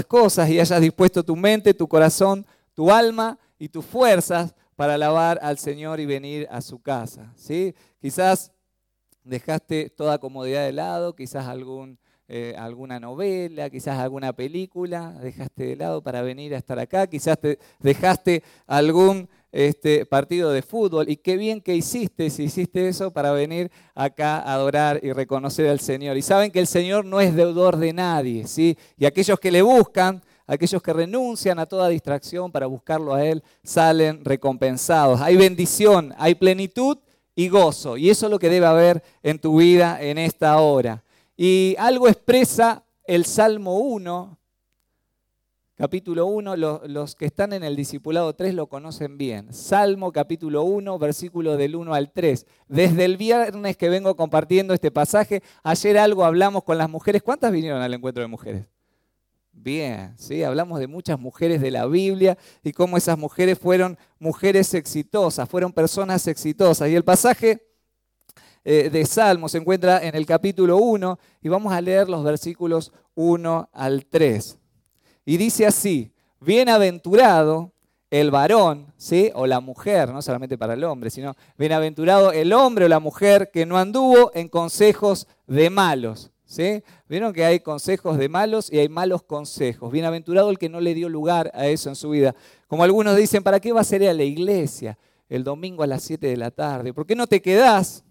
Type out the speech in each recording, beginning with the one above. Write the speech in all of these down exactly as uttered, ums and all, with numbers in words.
cosas y hayas dispuesto tu mente, tu corazón, tu alma y tus fuerzas para alabar al Señor y venir a su casa, ¿sí? Quizás dejaste toda comodidad de lado, quizás algún, eh, alguna novela, quizás alguna película, dejaste de lado para venir a estar acá, quizás te dejaste algún este, partido de fútbol, y qué bien que hiciste si hiciste eso para venir acá a adorar y reconocer al Señor. Y saben que el Señor no es deudor de nadie, ¿sí? Y aquellos que le buscan, aquellos que renuncian a toda distracción para buscarlo a Él, salen recompensados. Hay bendición, hay plenitud y gozo. Y eso es lo que debe haber en tu vida en esta hora. Y algo expresa el Salmo uno, capítulo uno, los, los que están en el Discipulado tres lo conocen bien. Salmo capítulo uno, versículo del uno al tres. Desde el viernes que vengo compartiendo este pasaje, ayer algo hablamos con las mujeres. ¿Cuántas vinieron al encuentro de mujeres? Bien, ¿sí? Hablamos de muchas mujeres de la Biblia y cómo esas mujeres fueron mujeres exitosas, fueron personas exitosas. Y el pasaje eh, de Salmo se encuentra en el capítulo uno y vamos a leer los versículos uno al tres. Y dice así: bienaventurado el varón, ¿sí? O la mujer, no solamente para el hombre, sino bienaventurado el hombre o la mujer que no anduvo en consejos de malos. ¿Sí? Vieron que hay consejos de malos y hay malos consejos. Bienaventurado el que no le dio lugar a eso en su vida. Como algunos dicen, ¿para qué vas a ir a la iglesia el domingo a las siete de la tarde? ¿Por qué no te quedás?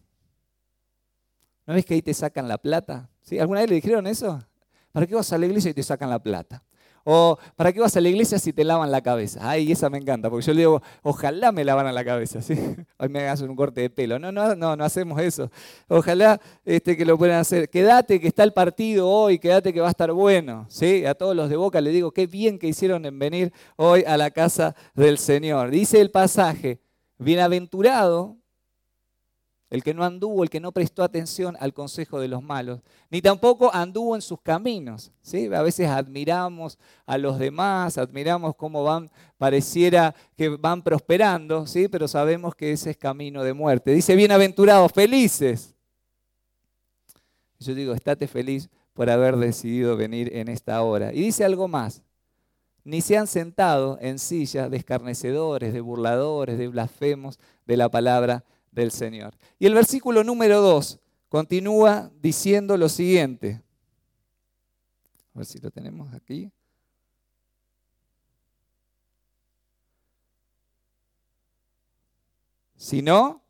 ¿No ves que ahí te sacan la plata? ¿Sí? ¿Alguna vez le dijeron eso? ¿Para qué vas a la iglesia y te sacan la plata? O ¿para qué vas a la iglesia si te lavan la cabeza? Ay, esa me encanta, porque yo le digo, ojalá me lavaran la cabeza, ¿sí? Hoy me hagan un corte de pelo. No, no, no, no hacemos eso. Ojalá este, que lo puedan hacer. Quédate que está el partido hoy, quédate que va a estar bueno, ¿sí? A todos los de Boca les digo, qué bien que hicieron en venir hoy a la casa del Señor. Dice el pasaje, bienaventurado el que no anduvo, el que no prestó atención al consejo de los malos, ni tampoco anduvo en sus caminos, ¿sí? A veces admiramos a los demás, admiramos cómo van, pareciera que van prosperando, ¿sí? Pero sabemos que ese es camino de muerte. Dice, bienaventurados, felices. Yo digo, estate feliz por haber decidido venir en esta hora. Y dice algo más, ni se han sentado en sillas de escarnecedores, de burladores, de blasfemos de la palabra del Señor. Y el versículo número dos continúa diciendo lo siguiente. A ver si lo tenemos aquí. Si no,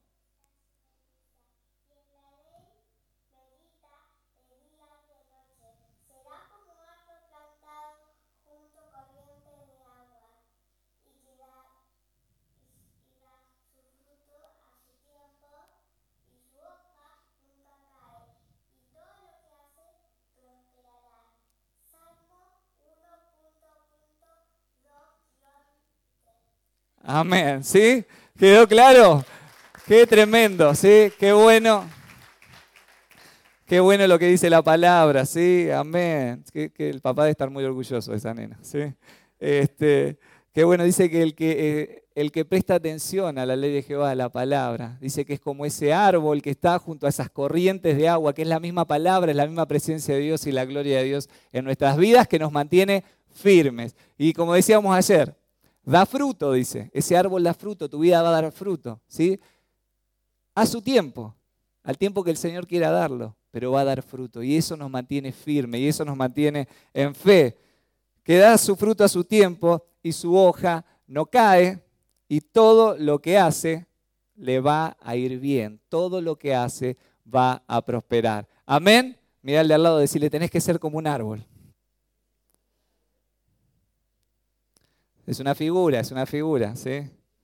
amén, ¿sí? ¿Quedó claro? Qué tremendo, ¿sí? Qué bueno. Qué bueno lo que dice la palabra, ¿sí? Amén. Que, que el papá debe estar muy orgulloso de esa nena, ¿sí? Este, qué bueno, dice que el, que eh, el que presta atención a la ley de Jehová, a la palabra, dice que es como ese árbol que está junto a esas corrientes de agua, que es la misma palabra, es la misma presencia de Dios y la gloria de Dios en nuestras vidas que nos mantiene firmes. Y como decíamos ayer, da fruto, dice. Ese árbol da fruto, tu vida va a dar fruto, ¿sí? A su tiempo, al tiempo que el Señor quiera darlo, pero va a dar fruto. Y eso nos mantiene firme, y eso nos mantiene en fe. Que da su fruto a su tiempo, y su hoja no cae, y todo lo que hace le va a ir bien. Todo lo que hace va a prosperar. Amén. Mirá al de al lado y decirle, tenés que ser como un árbol. Es una figura, es una figura, ¿sí?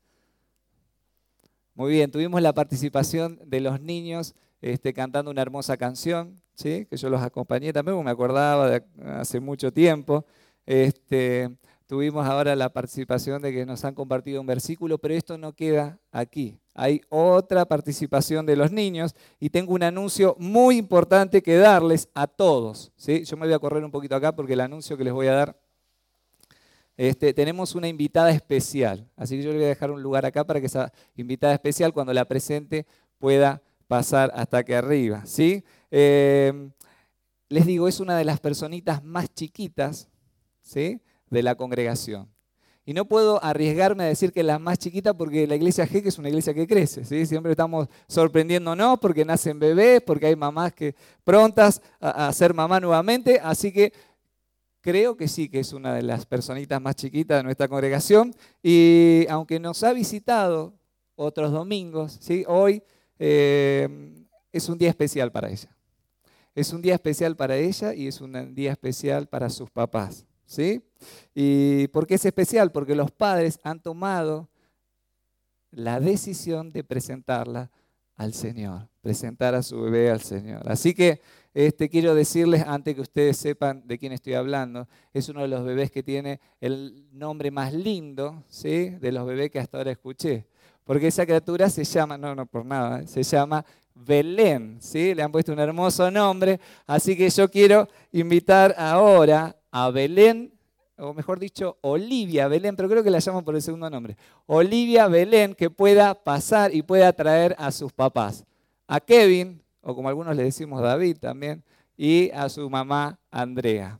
Muy bien, tuvimos la participación de los niños este, cantando una hermosa canción, ¿sí? Que yo los acompañé también, me acordaba de hace mucho tiempo. Este, tuvimos ahora la participación de que nos han compartido un versículo, pero esto no queda aquí. Hay otra participación de los niños y tengo un anuncio muy importante que darles a todos, ¿sí? Yo me voy a correr un poquito acá porque el anuncio que les voy a dar, Este, tenemos una invitada especial, así que yo le voy a dejar un lugar acá para que esa invitada especial cuando la presente pueda pasar hasta aquí arriba, ¿sí? Eh, les digo, es una de las personitas más chiquitas ¿sí?, de la congregación. Y no puedo arriesgarme a decir que es la más chiquita porque la iglesia G, que es una iglesia que crece, ¿sí? Siempre estamos sorprendiéndonos porque nacen bebés, porque hay mamás que prontas a, a ser mamá nuevamente, así que creo que sí, que es una de las personitas más chiquitas de nuestra congregación. Y aunque nos ha visitado otros domingos, ¿sí?, hoy eh, es un día especial para ella. Es un día especial para ella y es un día especial para sus papás, ¿sí? ¿Y por qué es especial? Porque los padres han tomado la decisión de presentarla al Señor, presentar a su bebé al Señor. Así que este, quiero decirles, antes que ustedes sepan de quién estoy hablando, es uno de los bebés que tiene el nombre más lindo, ¿sí?, de los bebés que hasta ahora escuché. Porque esa criatura se llama, no, no por nada, ¿eh?, se llama Belén, ¿sí? Le han puesto un hermoso nombre. Así que yo quiero invitar ahora a Belén, o mejor dicho, Olivia Belén, pero creo que la llaman por el segundo nombre. Olivia Belén, que pueda pasar y pueda traer a sus papás. A Kevin, o como algunos le decimos David también, y a su mamá Andrea.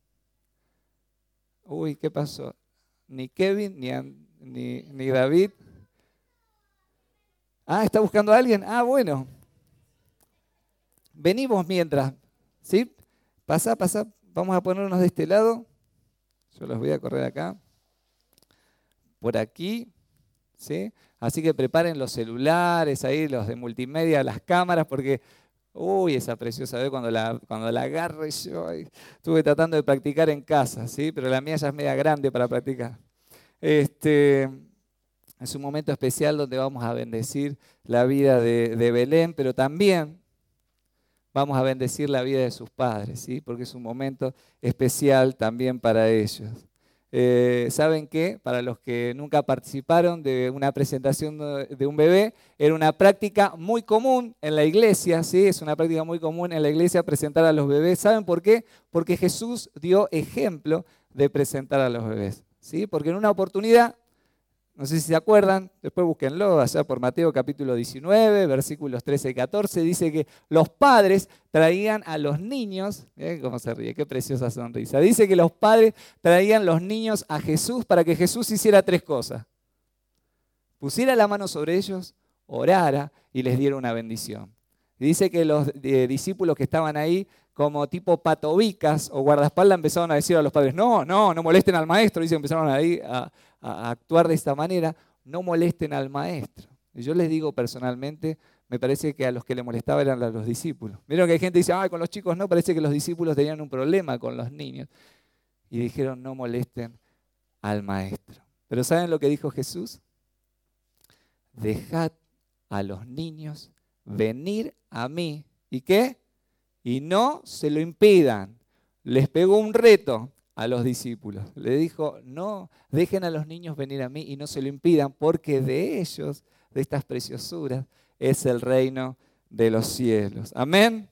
Uy, ¿qué pasó? Ni Kevin, ni, ni, ni David. Ah, ¿está buscando a alguien? Ah, bueno. Venimos mientras, ¿sí? Pasá, pasá, vamos a ponernos de este lado. Yo los voy a correr acá. Por aquí, ¿sí? Así que preparen los celulares ahí, los de multimedia, las cámaras, porque, uy, esa preciosa vez cuando la, cuando la agarre yo, ay, estuve tratando de practicar en casa, ¿sí? Pero la mía ya es media grande para practicar. Este, es un momento especial donde vamos a bendecir la vida de, de Belén, pero también vamos a bendecir la vida de sus padres, ¿sí? Porque es un momento especial también para ellos. Eh, ¿Saben qué? Para los que nunca participaron de una presentación de un bebé, era una práctica muy común en la iglesia, ¿sí? Es una práctica muy común en la iglesia presentar a los bebés. ¿Saben por qué? Porque Jesús dio ejemplo de presentar a los bebés, ¿sí? Porque en una oportunidad, no sé si se acuerdan, después búsquenlo, allá por Mateo capítulo diecinueve, versículos trece y catorce, dice que los padres traían a los niños, miren cómo se ríe, qué preciosa sonrisa, dice que los padres traían los niños a Jesús para que Jesús hiciera tres cosas: pusiera la mano sobre ellos, orara y les diera una bendición. Y dice que los eh, discípulos que estaban ahí, como tipo patobicas o guardaespaldas, empezaron a decir a los padres, no, no, no molesten al maestro, dice, empezaron ahí a... a actuar de esta manera, no molesten al maestro. Y yo les digo personalmente, me parece que a los que le molestaba eran a los discípulos. Vieron que hay gente que dice, ay, con los chicos no, parece que los discípulos tenían un problema con los niños. Y dijeron, no molesten al maestro. Pero ¿saben lo que dijo Jesús? Dejad a los niños venir a mí. ¿Y qué? Y no se lo impidan. Les pegó un reto a los discípulos. Le dijo, no, dejen a los niños venir a mí y no se lo impidan, porque de ellos, de estas preciosuras, es el reino de los cielos. Amén.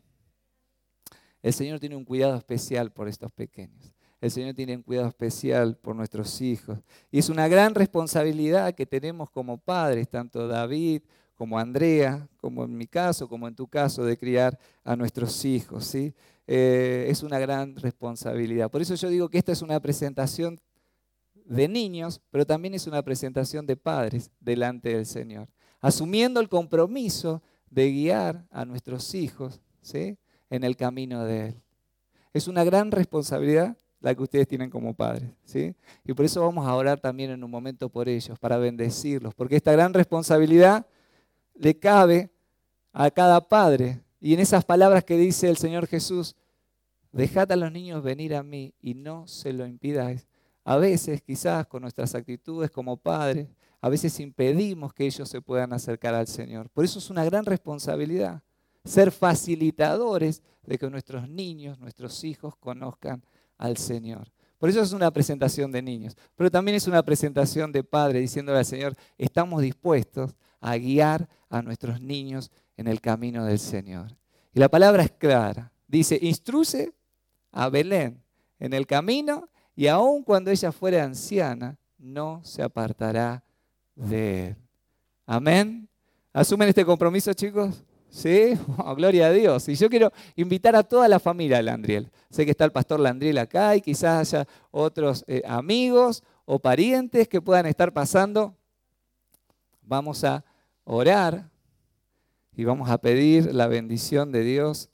El Señor tiene un cuidado especial por estos pequeños. El Señor tiene un cuidado especial por nuestros hijos. Y es una gran responsabilidad que tenemos como padres, tanto David como Andrea, como en mi caso, como en tu caso, de criar a nuestros hijos, ¿sí? Eh, es una gran responsabilidad. Por eso yo digo que esta es una presentación de niños, pero también es una presentación de padres delante del Señor, asumiendo el compromiso de guiar a nuestros hijos, ¿sí?, en el camino de Él. Es una gran responsabilidad la que ustedes tienen como padres, ¿sí? Y por eso vamos a orar también en un momento por ellos, para bendecirlos, porque esta gran responsabilidad le cabe a cada padre. Y en esas palabras que dice el Señor Jesús, dejad a los niños venir a mí y no se lo impidáis. A veces, quizás con nuestras actitudes como padres, a veces impedimos que ellos se puedan acercar al Señor. Por eso es una gran responsabilidad ser facilitadores de que nuestros niños, nuestros hijos conozcan al Señor. Por eso es una presentación de niños, pero también es una presentación de padres diciéndole al Señor, estamos dispuestos a guiar a nuestros niños en el camino del Señor. Y la palabra es clara. Dice, instruye a Belén en el camino y aun cuando ella fuera anciana, no se apartará de él. Amén. ¿Asumen este compromiso, chicos? ¿Sí? Oh, gloria a Dios. Y yo quiero invitar a toda la familia de Landriel. Sé que está el pastor Landriel acá y quizás haya otros eh, amigos o parientes que puedan estar pasando. Vamos a orar y vamos a pedir la bendición de Dios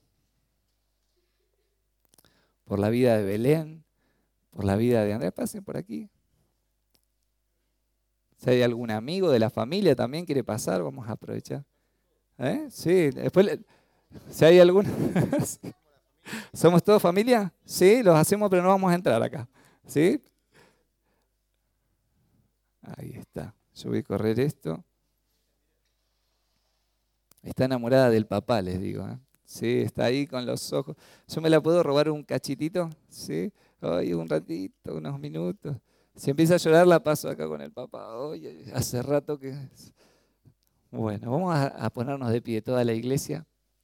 por la vida de Belén, por la vida de Andrea. Pasen por aquí. Si hay algún amigo de la familia también quiere pasar, vamos a aprovechar. ¿Eh? Sí, después, le- si hay algún... ¿Somos todos familia? Sí, los hacemos, pero no vamos a entrar acá. ¿Sí? Ahí está. Yo voy a correr esto. Está enamorada del papá, les digo. ¿eh? Sí, está ahí con los ojos. ¿Yo me la puedo robar un cachitito? Sí. Ay, un ratito, unos minutos. Si empieza a llorar, la paso acá con el papá. Ay, hace rato que... Bueno, vamos a, a ponernos de pie toda la iglesia.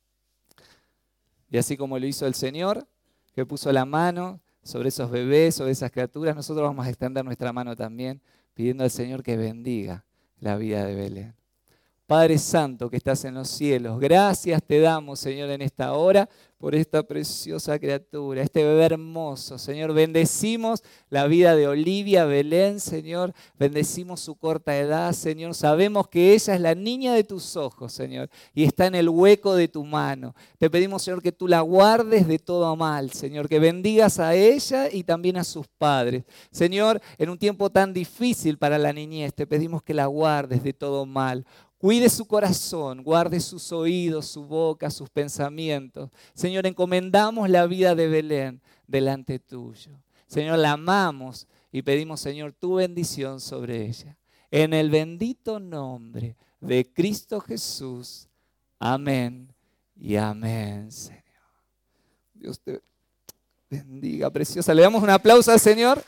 Y así como lo hizo el Señor, que puso la mano sobre esos bebés, sobre esas criaturas, nosotros vamos a extender nuestra mano también, pidiendo al Señor que bendiga la vida de Belén. Padre Santo que estás en los cielos, gracias te damos, Señor, en esta hora por esta preciosa criatura, este bebé hermoso. Señor, bendecimos la vida de Olivia Belén, Señor, bendecimos su corta edad, Señor. Sabemos que ella es la niña de tus ojos, Señor, y está en el hueco de tu mano. Te pedimos, Señor, que tú la guardes de todo mal, Señor, que bendigas a ella y también a sus padres. Señor, en un tiempo tan difícil para la niñez, te pedimos que la guardes de todo mal. Cuide su corazón, guarde sus oídos, su boca, sus pensamientos. Señor, encomendamos la vida de Belén delante tuyo. Señor, la amamos y pedimos, Señor, tu bendición sobre ella. En el bendito nombre de Cristo Jesús. Amén y amén, Señor. Dios te bendiga, preciosa. Le damos un aplauso al Señor.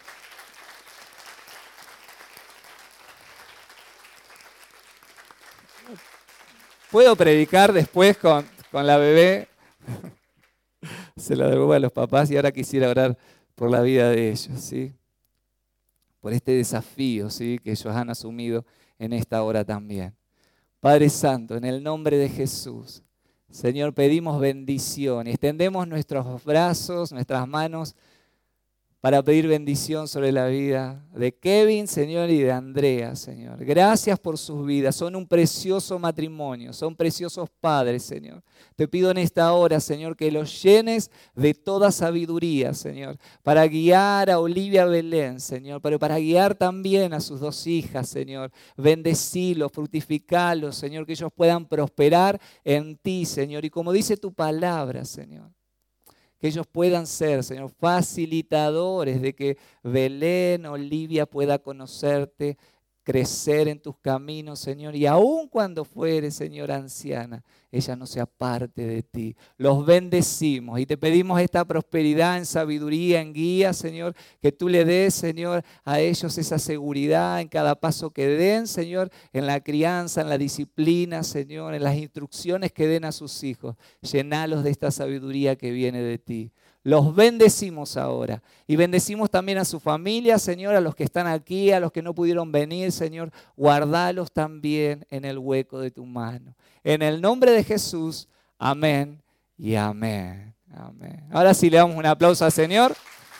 ¿Puedo predicar después con, con la bebé? Se la devuelvo a los papás y ahora quisiera orar por la vida de ellos, ¿sí? Por este desafío, ¿sí? Que ellos han asumido en esta hora también. Padre Santo, en el nombre de Jesús, Señor, pedimos bendición y extendemos nuestros brazos, nuestras manos para pedir bendición sobre la vida de Kevin, Señor, y de Andrea, Señor. Gracias por sus vidas. Son un precioso matrimonio, son preciosos padres, Señor. Te pido en esta hora, Señor, que los llenes de toda sabiduría, Señor, para guiar a Olivia Belén, Señor, pero para guiar también a sus dos hijas, Señor. Bendecilos, fructificalos, Señor, que ellos puedan prosperar en ti, Señor. Y como dice tu palabra, Señor, que ellos puedan ser, Señor, facilitadores de que Belén, Olivia pueda conocerte, crecer en tus caminos, Señor, y aun cuando fuere, Señor, anciana, ella no se aparte de ti. Los bendecimos y te pedimos esta prosperidad en sabiduría, en guía, Señor, que tú le des, Señor, a ellos esa seguridad en cada paso que den, Señor, en la crianza, en la disciplina, Señor, en las instrucciones que den a sus hijos. Llenalos de esta sabiduría que viene de ti. Los bendecimos ahora y bendecimos también a su familia, Señor, a los que están aquí, a los que no pudieron venir, Señor, guardalos también en el hueco de tu mano. En el nombre de Jesús, amén y amén. Amén. Ahora sí le damos un aplauso al Señor.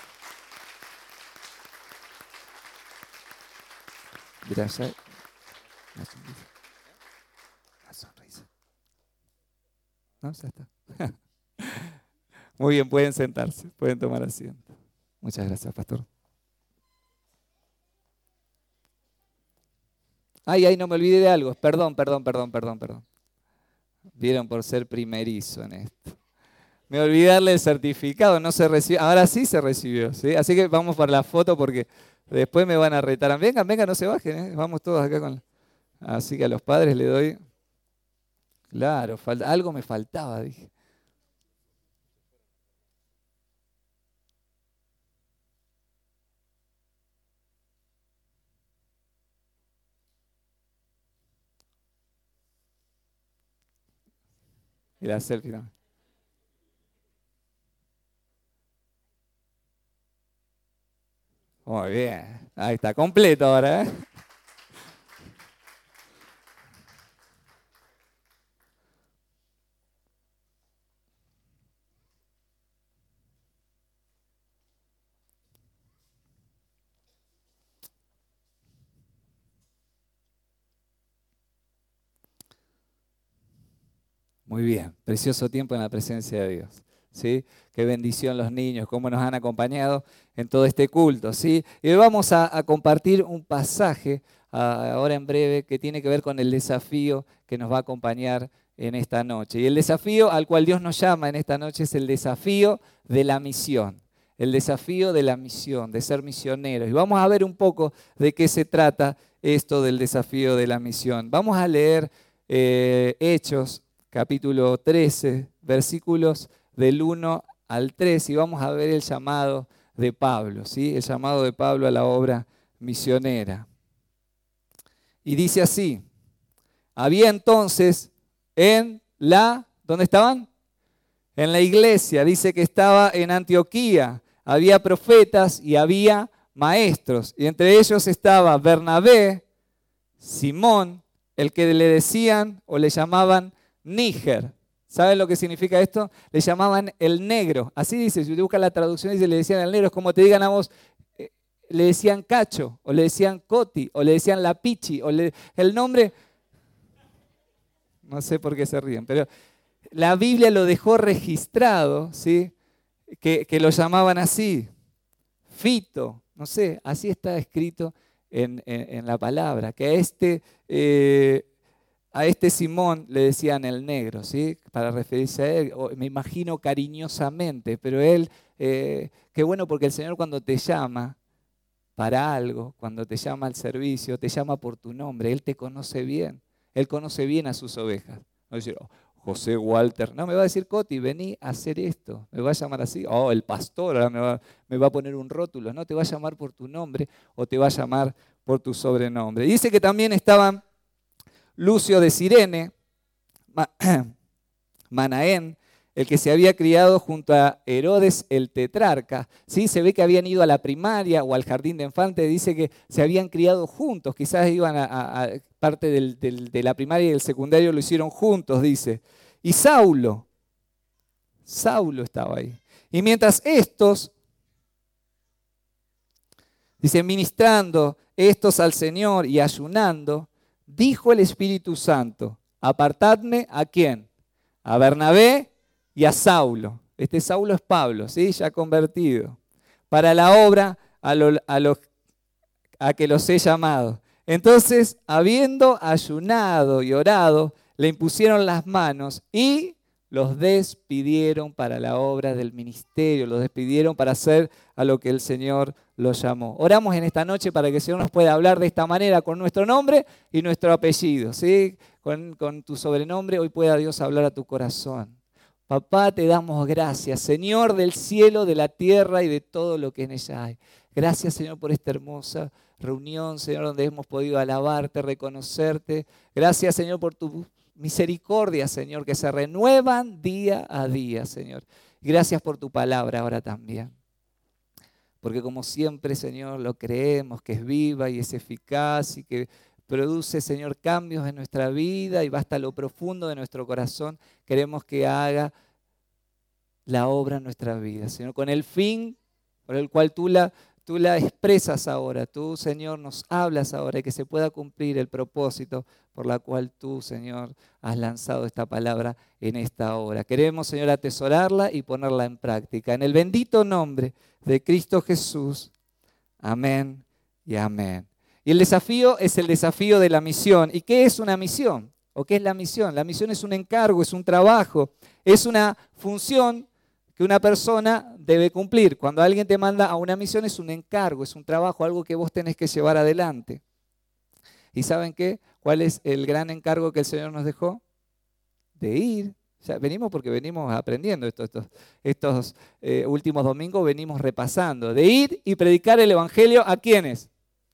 Gracias. Una sonrisa. Una sonrisa. No, ya está. Muy bien, pueden sentarse, pueden tomar asiento. Muchas gracias, pastor. Ay, ay, no me olvidé de algo. Perdón, perdón, perdón, perdón, perdón. Vieron por ser primerizo en esto. Me olvidé darle el certificado, no se recibió. Ahora sí se recibió, ¿sí? Así que vamos para la foto porque después me van a retar. Vengan, vengan, no se bajen, ¿eh? Vamos todos acá con... Así que a los padres le doy... Claro, falta... algo me faltaba, dije. Y la selfie también. Muy bien. Ahí está, completo ahora, ¿eh? Muy bien, precioso tiempo en la presencia de Dios. ¿Sí? Qué bendición los niños, cómo nos han acompañado en todo este culto. ¿Sí? Y hoy vamos a, a compartir un pasaje a, ahora en breve que tiene que ver con el desafío que nos va a acompañar en esta noche. Y el desafío al cual Dios nos llama en esta noche es el desafío de la misión. El desafío de la misión, de ser misioneros. Y vamos a ver un poco de qué se trata esto del desafío de la misión. Vamos a leer eh, Hechos, capítulo trece, versículos del uno al tres, y vamos a ver el llamado de Pablo, ¿sí? El llamado de Pablo a la obra misionera. Y dice así: había entonces en la, ¿dónde estaban? En la iglesia, dice que estaba en Antioquía, había profetas y había maestros, y entre ellos estaba Bernabé, Simón, el que le decían o le llamaban Níger. ¿Saben lo que significa esto? Le llamaban el negro. Así dice, si usted busca la traducción, dice, le decían el negro. Es como te digan a vos, eh, le decían Cacho, o le decían Coti, o le decían La Pichi, o le, el nombre, no sé por qué se ríen, pero la Biblia lo dejó registrado, ¿sí? Que, que lo llamaban así, Fito, no sé, así está escrito en, en, en la palabra, que a este... Eh, A este Simón le decían el negro, ¿sí? Para referirse a él, me imagino cariñosamente, pero él, eh, qué bueno porque el Señor cuando te llama para algo, cuando te llama al servicio, te llama por tu nombre, Él te conoce bien, Él conoce bien a sus ovejas. No va a decir, oh, José Walter, no, me va a decir, Coti, vení a hacer esto, me va a llamar así, oh, el pastor, ahora me va, me va a poner un rótulo, no, te va a llamar por tu nombre o te va a llamar por tu sobrenombre. Dice que también estaban Lucio de Cirene, Manaén, el que se había criado junto a Herodes el tetrarca, ¿sí? Se ve que habían ido a la primaria o al jardín de infantes, dice que se habían criado juntos, quizás iban a, a, a parte del, del, de la primaria y del secundario lo hicieron juntos, dice. Y Saulo, Saulo estaba ahí. Y mientras estos, dice, ministrando estos al Señor y ayunando, dijo el Espíritu Santo, apartadme ¿a quién? A Bernabé y a Saulo. Este Saulo es Pablo, ¿sí? Ya convertido. Para la obra a, lo, a, lo, a que los he llamado. Entonces, habiendo ayunado y orado, le impusieron las manos y los despidieron para la obra del ministerio, los despidieron para hacer a lo que el Señor los llamó. Oramos en esta noche para que el Señor nos pueda hablar de esta manera con nuestro nombre y nuestro apellido, ¿sí? Con, con tu sobrenombre hoy pueda Dios hablar a tu corazón. Papá, te damos gracias, Señor del cielo, de la tierra y de todo lo que en ella hay. Gracias, Señor, por esta hermosa reunión, Señor, donde hemos podido alabarte, reconocerte. Gracias, Señor, por tu misericordia, Señor, que se renuevan día a día, Señor. Gracias por tu palabra ahora también. Porque como siempre, Señor, lo creemos, que es viva y es eficaz y que produce, Señor, cambios en nuestra vida y va hasta lo profundo de nuestro corazón. Queremos que haga la obra en nuestra vida, Señor, con el fin por el cual tú la, tú la expresas ahora. Tú, Señor, nos hablas ahora y que se pueda cumplir el propósito por la cual tú, Señor, has lanzado esta palabra en esta hora. Queremos, Señor, atesorarla y ponerla en práctica. En el bendito nombre de Cristo Jesús. Amén y amén. Y el desafío es el desafío de la misión. ¿Y qué es una misión? ¿O qué es la misión? La misión es un encargo, es un trabajo, es una función que una persona debe cumplir. Cuando alguien te manda a una misión es un encargo, es un trabajo, algo que vos tenés que llevar adelante. ¿Y saben qué? ¿Cuál es el gran encargo que el Señor nos dejó? De ir. Ya venimos porque venimos aprendiendo estos, estos, estos eh, últimos domingos, venimos repasando. De ir y predicar el Evangelio ¿a quiénes?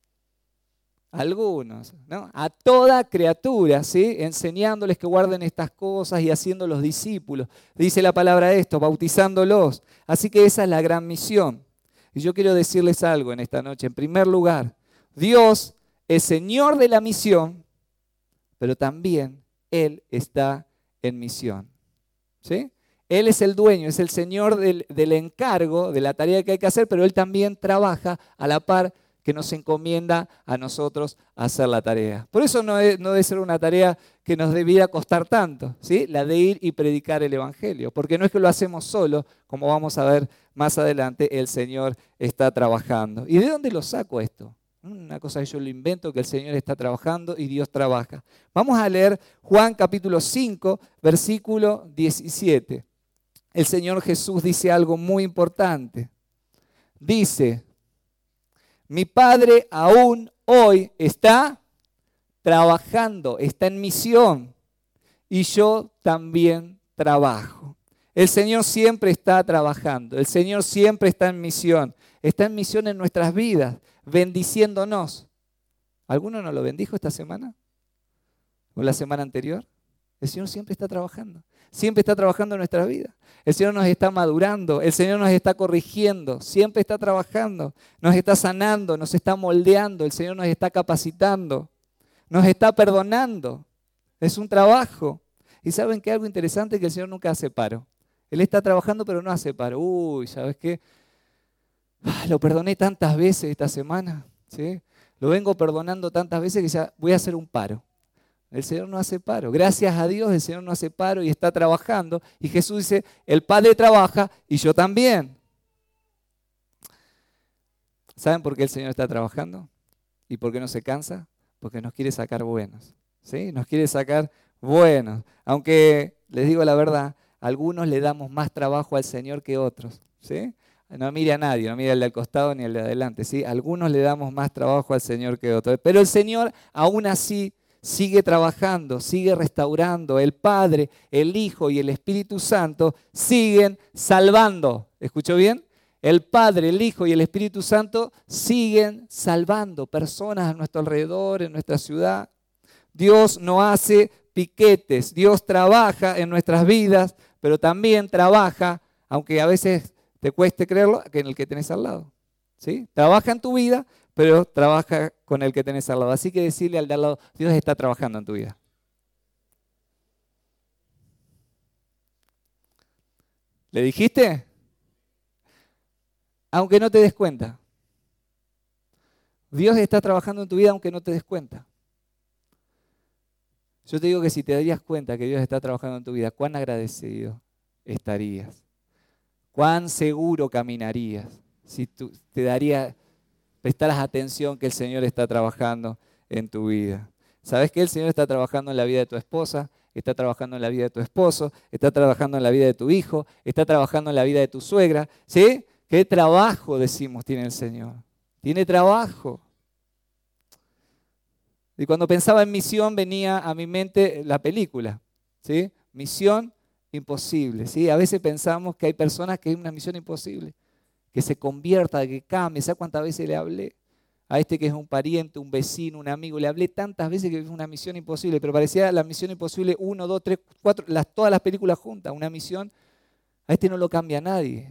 Algunos, ¿no? A toda criatura, ¿sí? Enseñándoles que guarden estas cosas y haciéndolos discípulos. Dice la palabra esto, bautizándolos. Así que esa es la gran misión. Y yo quiero decirles algo en esta noche. En primer lugar, Dios es Señor de la misión, pero también Él está en misión, ¿sí? Él es el dueño, es el Señor del, del encargo, de la tarea que hay que hacer, pero Él también trabaja a la par que nos encomienda a nosotros hacer la tarea. Por eso no, es, no debe ser una tarea que nos debiera costar tanto, ¿sí? La de ir y predicar el Evangelio, porque no es que lo hacemos solo, como vamos a ver más adelante, el Señor está trabajando. ¿Y de dónde lo saco esto? Una cosa que yo lo invento, que el Señor está trabajando y Dios trabaja. Vamos a leer Juan capítulo cinco, versículo diecisiete. El Señor Jesús dice algo muy importante. Dice, mi Padre aún hoy está trabajando, está en misión y yo también trabajo. El Señor siempre está trabajando, el Señor siempre está en misión, está en misión en nuestras vidas, bendiciéndonos. ¿Alguno nos lo bendijo esta semana? ¿O la semana anterior? El Señor siempre está trabajando, siempre está trabajando en nuestra vida. El Señor nos está madurando, el Señor nos está corrigiendo, siempre está trabajando, nos está sanando, nos está moldeando, el Señor nos está capacitando, nos está perdonando. Es un trabajo. Y ¿saben qué? Algo interesante es que el Señor nunca hace paro. Él está trabajando pero no hace paro. Uy, ¿sabes qué? Ah, lo perdoné tantas veces esta semana, ¿sí? Lo vengo perdonando tantas veces que ya voy a hacer un paro. El Señor no hace paro. Gracias a Dios el Señor no hace paro y está trabajando. Y Jesús dice, el Padre trabaja y yo también. ¿Saben por qué el Señor está trabajando? ¿Y por qué no se cansa? Porque nos quiere sacar buenos, ¿sí? Nos quiere sacar buenos. Aunque, les digo la verdad, algunos le damos más trabajo al Señor que otros, ¿sí? No mire a nadie, no mire al de al costado ni al de adelante, ¿sí? Algunos le damos más trabajo al Señor que otros. Pero el Señor aún así sigue trabajando, sigue restaurando. El Padre, el Hijo y el Espíritu Santo siguen salvando. ¿Escuchó bien? El Padre, el Hijo y el Espíritu Santo siguen salvando personas a nuestro alrededor, en nuestra ciudad. Dios no hace piquetes, Dios trabaja en nuestras vidas, pero también trabaja, aunque a veces te cueste creerlo, en el que tenés al lado, ¿sí? Trabaja en tu vida, pero trabaja con el que tenés al lado. Así que decirle al de al lado, Dios está trabajando en tu vida. ¿Le dijiste? Aunque no te des cuenta. Dios está trabajando en tu vida aunque no te des cuenta. Yo te digo que si te darías cuenta que Dios está trabajando en tu vida, cuán agradecido estarías. Cuán seguro caminarías. Si tú te darías, prestaras atención que el Señor está trabajando en tu vida. ¿Sabes que el Señor está trabajando en la vida de tu esposa? Está trabajando en la vida de tu esposo, está trabajando en la vida de tu hijo, está trabajando en la vida de tu suegra, ¿sí? ¿Qué trabajo, decimos, tiene el Señor? Tiene trabajo. Y cuando pensaba en misión venía a mi mente la película, ¿sí? Misión imposible, ¿sí? A veces pensamos que hay personas que es una misión imposible, que se convierta, que cambie. ¿Sabes cuántas veces le hablé? A este que es un pariente, un vecino, un amigo, le hablé tantas veces que es una misión imposible, pero parecía la misión imposible uno, dos, tres, cuatro, las, todas las películas juntas, una misión, a este no lo cambia nadie.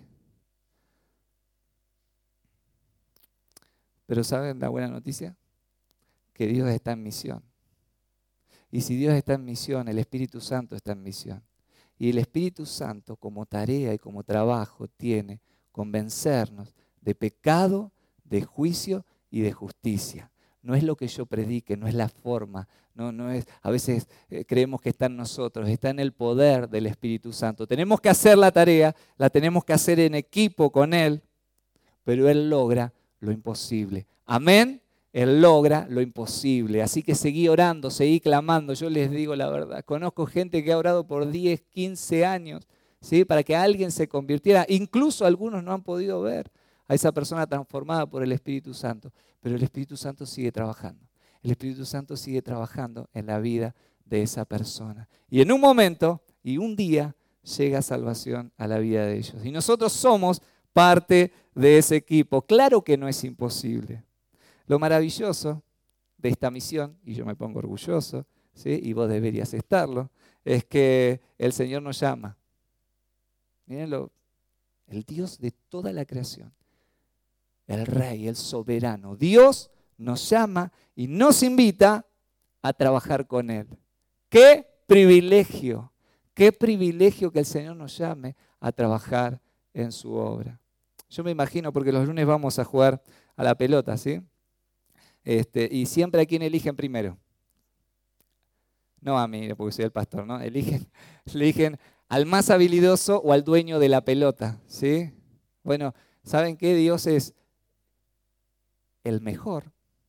Pero ¿saben la buena noticia? Que Dios está en misión. Y si Dios está en misión, el Espíritu Santo está en misión. Y el Espíritu Santo como tarea y como trabajo tiene convencernos de pecado, de juicio y de justicia. No es lo que yo predique, no es la forma, no, no es, a veces eh, creemos que está en nosotros, está en el poder del Espíritu Santo. Tenemos que hacer la tarea, la tenemos que hacer en equipo con Él, pero Él logra lo imposible. Amén. Él logra lo imposible. Así que seguí orando, seguí clamando. Yo les digo la verdad. Conozco gente que ha orado por diez, quince años, ¿sí? Para que alguien se convirtiera. Incluso algunos no han podido ver a esa persona transformada por el Espíritu Santo. Pero el Espíritu Santo sigue trabajando. El Espíritu Santo sigue trabajando en la vida de esa persona. Y en un momento y un día llega salvación a la vida de ellos. Y nosotros somos parte de ese equipo. Claro que no es imposible. Lo maravilloso de esta misión, y yo me pongo orgulloso, ¿sí? Y vos deberías estarlo, es que el Señor nos llama. Mírenlo, el Dios de toda la creación, el Rey, el soberano, Dios nos llama y nos invita a trabajar con Él. ¡Qué privilegio! ¡Qué privilegio que el Señor nos llame a trabajar en su obra! Yo me imagino, porque los lunes vamos a jugar a la pelota, ¿sí? Este, y siempre a quién eligen primero. No a mí, porque soy el pastor, ¿no? Eligen, eligen al más habilidoso o al dueño de la pelota, ¿sí? Bueno, ¿saben qué? Dios es el mejor.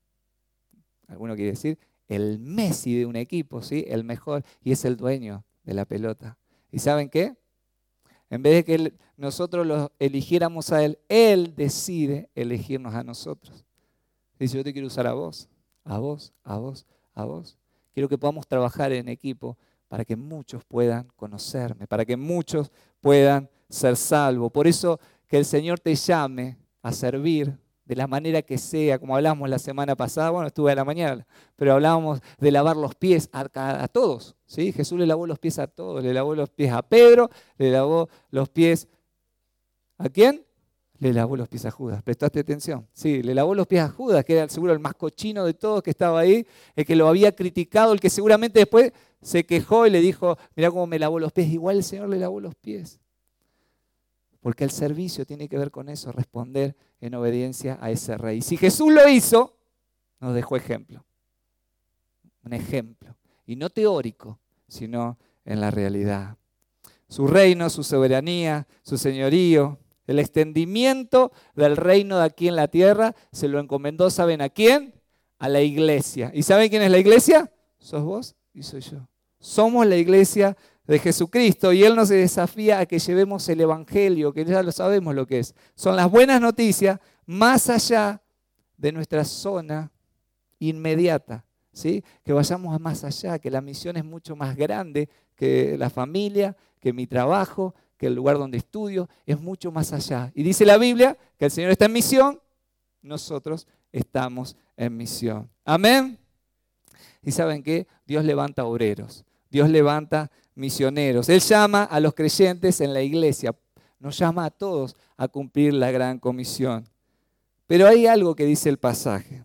Alguno quiere decir el Messi de un equipo, ¿sí? El mejor, y es el dueño de la pelota. ¿Y saben qué? En vez de que él, nosotros lo eligiéramos a Él, Él decide elegirnos a nosotros. Dice, yo te quiero usar a vos, a vos, a vos, a vos. Quiero que podamos trabajar en equipo para que muchos puedan conocerme, para que muchos puedan ser salvos. Por eso que el Señor te llame a servir de la manera que sea, como hablamos la semana pasada, bueno, estuve a la mañana, pero hablábamos de lavar los pies a, a, a todos, ¿sí? Jesús le lavó los pies a todos, le lavó los pies a Pedro, le lavó los pies, ¿a quién? Le lavó los pies a Judas. ¿Prestaste atención? Sí, le lavó los pies a Judas, que era seguro el más cochino de todos que estaba ahí, el que lo había criticado, el que seguramente después se quejó y le dijo, mirá cómo me lavó los pies. Igual el Señor le lavó los pies. Porque el servicio tiene que ver con eso, responder en obediencia a ese rey. Y si Jesús lo hizo, nos dejó ejemplo. Un ejemplo. Y no teórico, sino en la realidad. Su reino, su soberanía, su señorío, el extendimiento del reino de aquí en la tierra, se lo encomendó, ¿saben a quién? A la iglesia. ¿Y saben quién es la iglesia? Sos vos y soy yo. Somos la iglesia de Jesucristo y Él nos desafía a que llevemos el evangelio, que ya lo sabemos lo que es. Son las buenas noticias más allá de nuestra zona inmediata, ¿sí? Que vayamos más allá, que la misión es mucho más grande que la familia, que mi trabajo, que el lugar donde estudio, es mucho más allá. Y dice la Biblia que el Señor está en misión, nosotros estamos en misión. Amén. ¿Y saben qué? Dios levanta obreros, Dios levanta misioneros. Él llama a los creyentes en la iglesia, nos llama a todos a cumplir la gran comisión. Pero hay algo que dice el pasaje.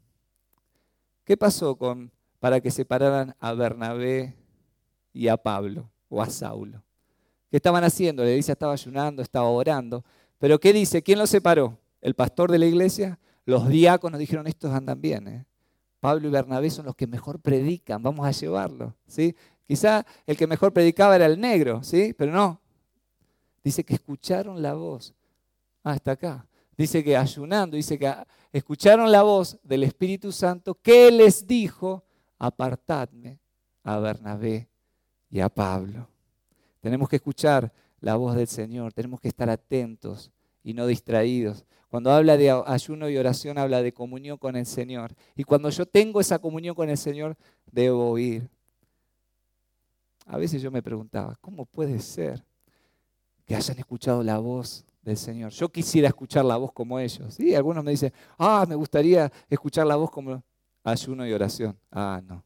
¿Qué pasó con, para que separaran a Bernabé y a Pablo o a Saulo? ¿Qué estaban haciendo? Le dice, estaba ayunando, estaba orando. Pero ¿qué dice? ¿Quién los separó? ¿El pastor de la iglesia? Los diáconos dijeron, estos andan bien, ¿eh? Pablo y Bernabé son los que mejor predican, vamos a llevarlos, ¿sí? Quizá el que mejor predicaba era el negro, ¿sí? Pero no. Dice que escucharon la voz. Ah, está acá. Dice que ayunando, dice que escucharon la voz del Espíritu Santo que les dijo, apartadme a Bernabé y a Pablo. Tenemos que escuchar la voz del Señor, tenemos que estar atentos y no distraídos. Cuando habla de ayuno y oración, habla de comunión con el Señor. Y cuando yo tengo esa comunión con el Señor, debo oír. A veces yo me preguntaba, ¿cómo puede ser que hayan escuchado la voz del Señor? Yo quisiera escuchar la voz como ellos. ¿Sí? Algunos me dicen, ah, me gustaría escuchar la voz como ayuno y oración. Ah, no.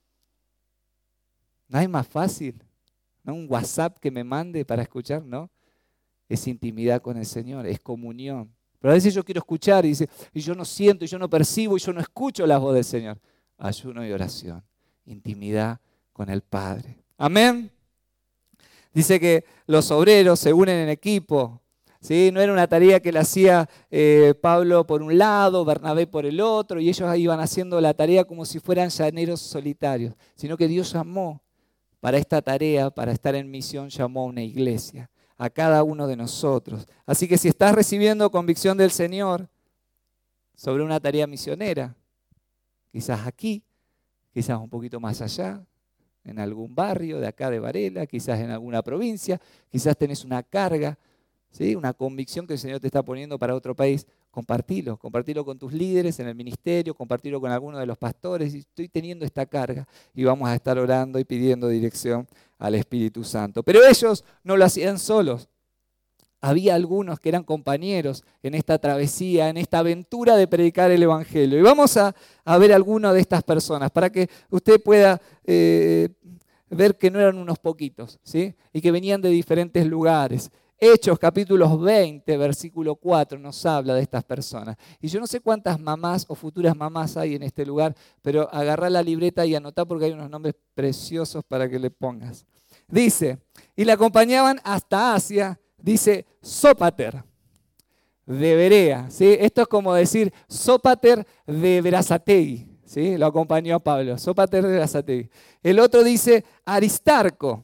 ¿No hay más fácil? ¿No? Un WhatsApp que me mande para escuchar, ¿no? Es intimidad con el Señor, es comunión. Pero a veces yo quiero escuchar y dice, y yo no siento, y yo no percibo, y yo no escucho la voz del Señor. Ayuno y oración, intimidad con el Padre. Amén. Dice que los obreros se unen en equipo, ¿sí? No era una tarea que la hacía eh, Pablo por un lado, Bernabé por el otro, y ellos iban haciendo la tarea como si fueran llaneros solitarios, sino que Dios llamó para esta tarea, para estar en misión, llamó a una iglesia, a cada uno de nosotros. Así que si estás recibiendo convicción del Señor sobre una tarea misionera, quizás aquí, quizás un poquito más allá, en algún barrio de acá de Varela, quizás en alguna provincia, quizás tenés una carga, ¿sí? Una convicción que el Señor te está poniendo para otro país, compartilo, compartilo con tus líderes en el ministerio, compartilo con alguno de los pastores, y estoy teniendo esta carga y vamos a estar orando y pidiendo dirección al Espíritu Santo. Pero ellos no lo hacían solos. Había algunos que eran compañeros en esta travesía, en esta aventura de predicar el Evangelio. Y vamos a, a ver algunas de estas personas para que usted pueda eh, ver que no eran unos poquitos, ¿sí? Y que venían de diferentes lugares. Hechos capítulos veinte, versículo cuatro, nos habla de estas personas. Y yo no sé cuántas mamás o futuras mamás hay en este lugar, pero agarrá la libreta y anotá porque hay unos nombres preciosos para que le pongas. Dice, y la acompañaban hasta Asia, dice Sópater, de Berea. ¿Sí? Esto es como decir Sópater de Berazategui. ¿Sí? Lo acompañó a Pablo. Sópater de Berazategui. El otro dice Aristarco.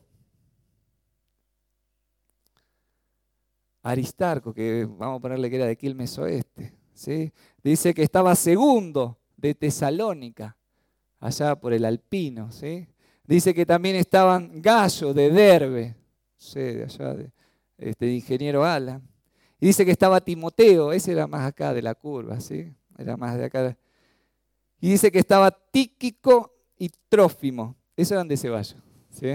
Aristarco, que vamos a ponerle que era de Quilmes Oeste. ¿Sí? Dice que estaba segundo de Tesalónica, allá por el Alpino. ¿Sí? Dice que también estaban Gallo de Derbe, no sé, de allá de, este, de Ingeniero Alan. Y dice que estaba Timoteo, ese era más acá de la curva, ¿sí? Era más de acá. Y dice que estaba Tíquico y Trófimo, esos eran de Ceballos. ¿Sí?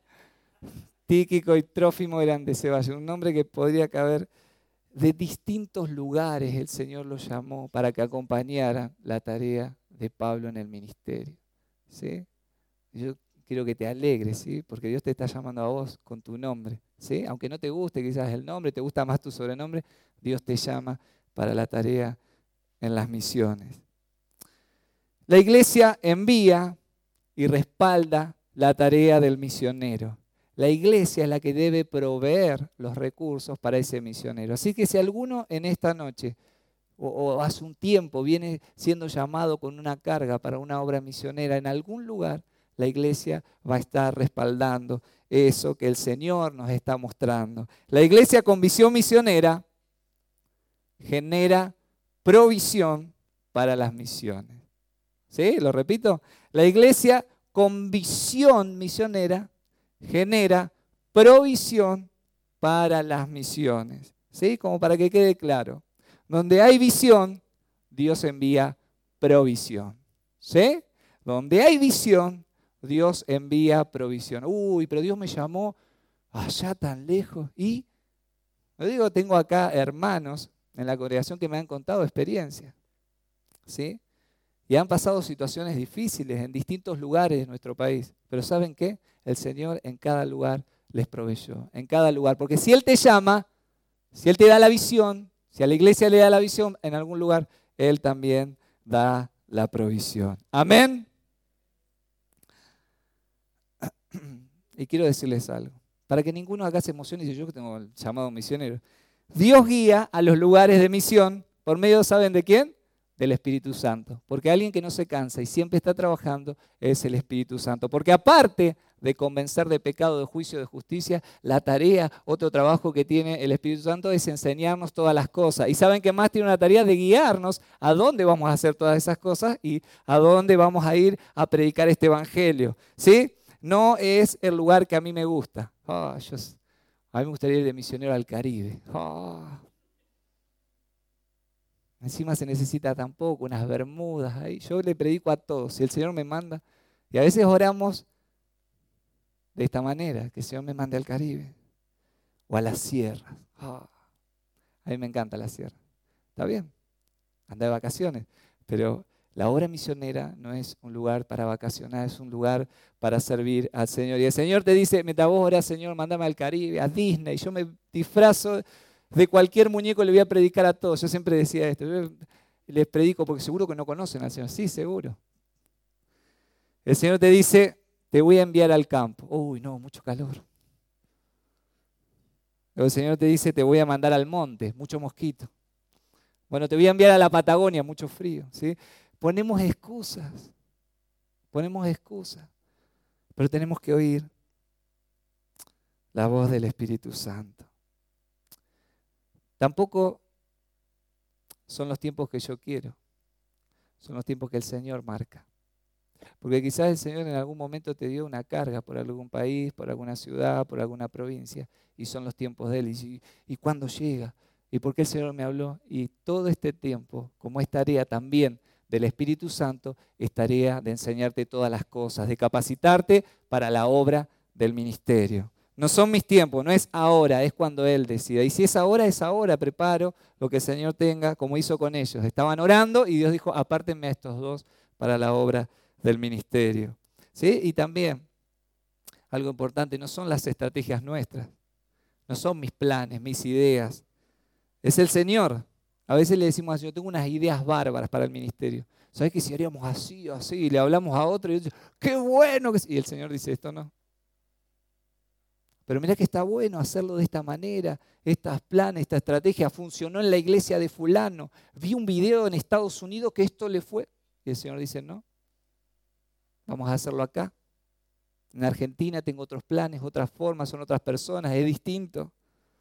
Tíquico y Trófimo eran de Ceballos, un nombre que podría caber. De distintos lugares el Señor los llamó para que acompañaran la tarea de Pablo en el ministerio. ¿Sí? Yo quiero que te alegres, ¿sí? Porque Dios te está llamando a vos con tu nombre. ¿Sí? Aunque no te guste quizás el nombre, te gusta más tu sobrenombre, Dios te llama para la tarea en las misiones. La iglesia envía y respalda la tarea del misionero. La iglesia es la que debe proveer los recursos para ese misionero. Así que si alguno en esta noche o, o hace un tiempo viene siendo llamado con una carga para una obra misionera en algún lugar, la iglesia va a estar respaldando eso que el Señor nos está mostrando. La iglesia con visión misionera genera provisión para las misiones. ¿Sí? Lo repito. La iglesia con visión misionera genera provisión para las misiones. ¿Sí? Como para que quede claro. Donde hay visión, Dios envía provisión. ¿Sí? Donde hay visión, Dios envía provisión. Uy, pero Dios me llamó allá tan lejos. Y, lo digo, tengo acá hermanos en la congregación que me han contado experiencias. ¿Sí? Y han pasado situaciones difíciles en distintos lugares de nuestro país. Pero ¿saben qué? El Señor en cada lugar les proveyó. En cada lugar. Porque si Él te llama, si Él te da la visión, si a la iglesia le da la visión en algún lugar, Él también da la provisión. Amén. Y quiero decirles algo, para que ninguno acá se emocione y dice, yo que tengo el llamado misionero. Dios guía a los lugares de misión por medio, ¿saben de quién? Del Espíritu Santo. Porque alguien que no se cansa y siempre está trabajando es el Espíritu Santo. Porque aparte de convencer de pecado, de juicio, de justicia, la tarea, otro trabajo que tiene el Espíritu Santo es enseñarnos todas las cosas. Y saben que más tiene una tarea de guiarnos a dónde vamos a hacer todas esas cosas y a dónde vamos a ir a predicar este evangelio. ¿Sí? No es el lugar que a mí me gusta. Oh, yo, a mí me gustaría ir de misionero al Caribe. Oh. Encima se necesita tampoco unas bermudas ahí. Yo le predico a todos. Si el Señor me manda, y a veces oramos de esta manera, que el Señor me mande al Caribe o a las sierras. Oh. A mí me encanta la sierra. Está bien, anda de vacaciones, pero la obra misionera no es un lugar para vacacionar, es un lugar para servir al Señor. Y el Señor te dice, mientras vos orás, Señor, mándame al Caribe, a Disney. Yo me disfrazo de cualquier muñeco, le voy a predicar a todos. Yo siempre decía esto, yo les predico porque seguro que no conocen al Señor. Sí, seguro. El Señor te dice, te voy a enviar al campo. Uy, no, mucho calor. El Señor te dice, te voy a mandar al monte, mucho mosquito. Bueno, te voy a enviar a la Patagonia, mucho frío. ¿Sí? Ponemos excusas, ponemos excusas, pero tenemos que oír la voz del Espíritu Santo. Tampoco son los tiempos que yo quiero, son los tiempos que el Señor marca. Porque quizás el Señor en algún momento te dio una carga por algún país, por alguna ciudad, por alguna provincia, y son los tiempos de Él. ¿Y, y cuándo llega? ¿Y por qué el Señor me habló? Y todo este tiempo, como es tarea también del Espíritu Santo, es tarea de enseñarte todas las cosas, de capacitarte para la obra del ministerio. No son mis tiempos, no es ahora, es cuando Él decida. Y si es ahora, es ahora, preparo lo que el Señor tenga, como hizo con ellos. Estaban orando y Dios dijo, apártenme a estos dos para la obra del ministerio. ¿Sí? Y también, algo importante, no son las estrategias nuestras, no son mis planes, mis ideas. Es el Señor. A veces le decimos al Señor, tengo unas ideas bárbaras para el ministerio. ¿Sabes que si haríamos así o así? Y le hablamos a otro y dice, ¡qué bueno! Que... Y el Señor dice, esto no. pero mirá que está bueno hacerlo de esta manera, estos planes, esta estrategia, funcionó en la iglesia de fulano, vi un video en Estados Unidos que esto le fue. Y el Señor dice, no, vamos a hacerlo acá. En Argentina tengo otros planes, otras formas, son otras personas, es distinto.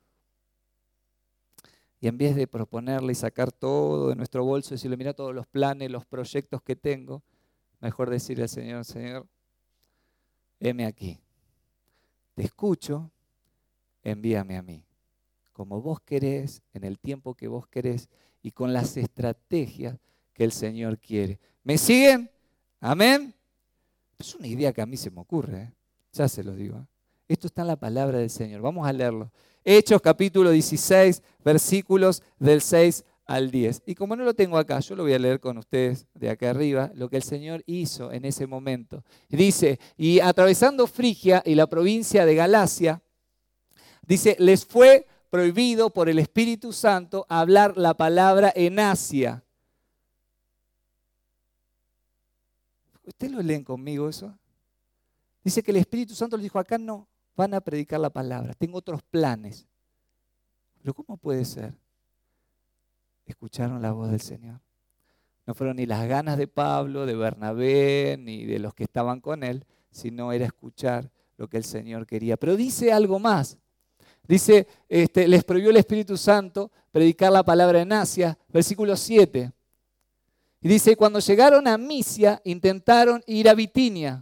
Y en vez de proponerle y sacar todo de nuestro bolso y decirle, mira todos los planes, los proyectos que tengo, mejor decirle al Señor, Señor, heme aquí. Te escucho, envíame a mí. Como vos querés, en el tiempo que vos querés y con las estrategias que el Señor quiere. ¿Me siguen? Amén. Es una idea que a mí se me ocurre, ¿eh? Ya se los digo. ¿eh? Esto está en la palabra del Señor. Vamos a leerlo. Hechos capítulo dieciséis, versículos del seis al diez. Y como no lo tengo acá, yo lo voy a leer con ustedes de acá arriba, lo que el Señor hizo en ese momento. Dice, y atravesando Frigia y la provincia de Galacia, dice, les fue prohibido por el Espíritu Santo hablar la palabra en Asia. ¿Ustedes lo leen conmigo eso? Dice que el Espíritu Santo les dijo, acá no van a predicar la palabra, tengo otros planes. Pero ¿cómo puede ser? Escucharon la voz del Señor. No fueron ni las ganas de Pablo, de Bernabé, ni de los que estaban con él, sino era escuchar lo que el Señor quería. Pero dice algo más. Dice, este, les prohibió el Espíritu Santo predicar la palabra en Asia, versículo siete. Y dice, cuando llegaron a Misia, intentaron ir a Bitinia.